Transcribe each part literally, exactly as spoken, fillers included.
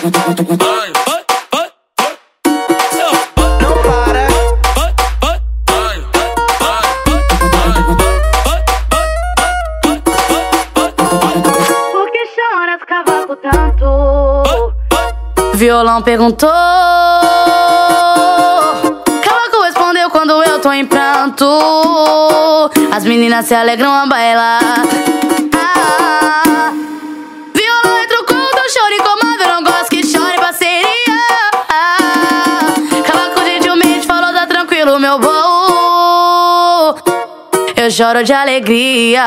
Não para. Por que choras, cavaco, tanto? Violão perguntou, cavaco respondeu quando eu tô em pranto. As meninas se alegram a bailar. Ah, violão retrucou, teu choro incomoda, eu não gosto que chore, parceria. Ah, cavaco gentilmente falou, tá tranquilo, meu bom. Eu choro de alegria.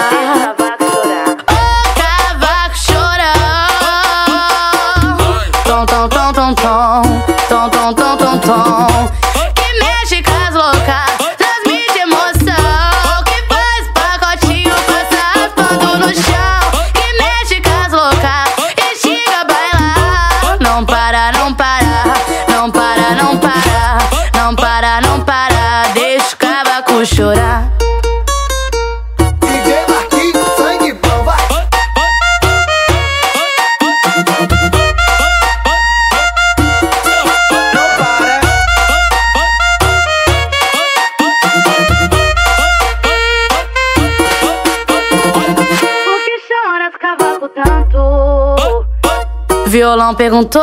Tom, tom, tom, tom, tom, tom, tom, tom, tom, tom, que mexe com as loucas, transmite emoção, que faz pacotinho, passa raspando no chão, que mexe com as loucas, instiga a bailar. Não para, não para, não para, não para, não para, não para, deixa o cavaco chorar. Tanto. Violão perguntou,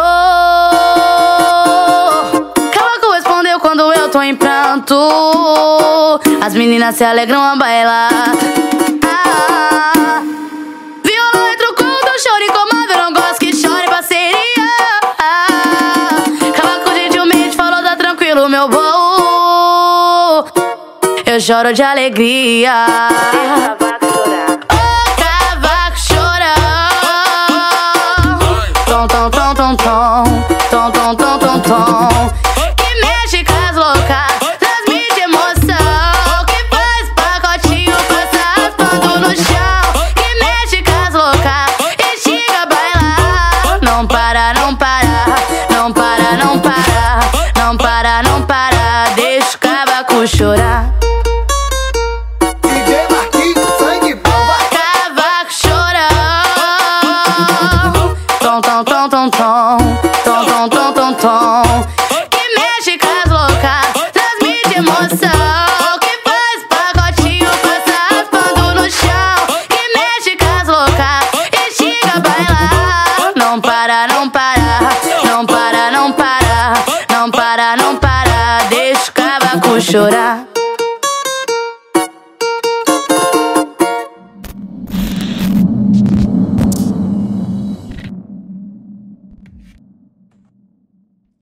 cavaco respondeu quando eu tô em pranto. As meninas se alegram a bailar. Ah, violão retrucou, teu choro incomoda, eu não gosto que chore, parceria. Ah, cavaco gentilmente falou, tá tranquilo, meu bom. Eu choro de alegria.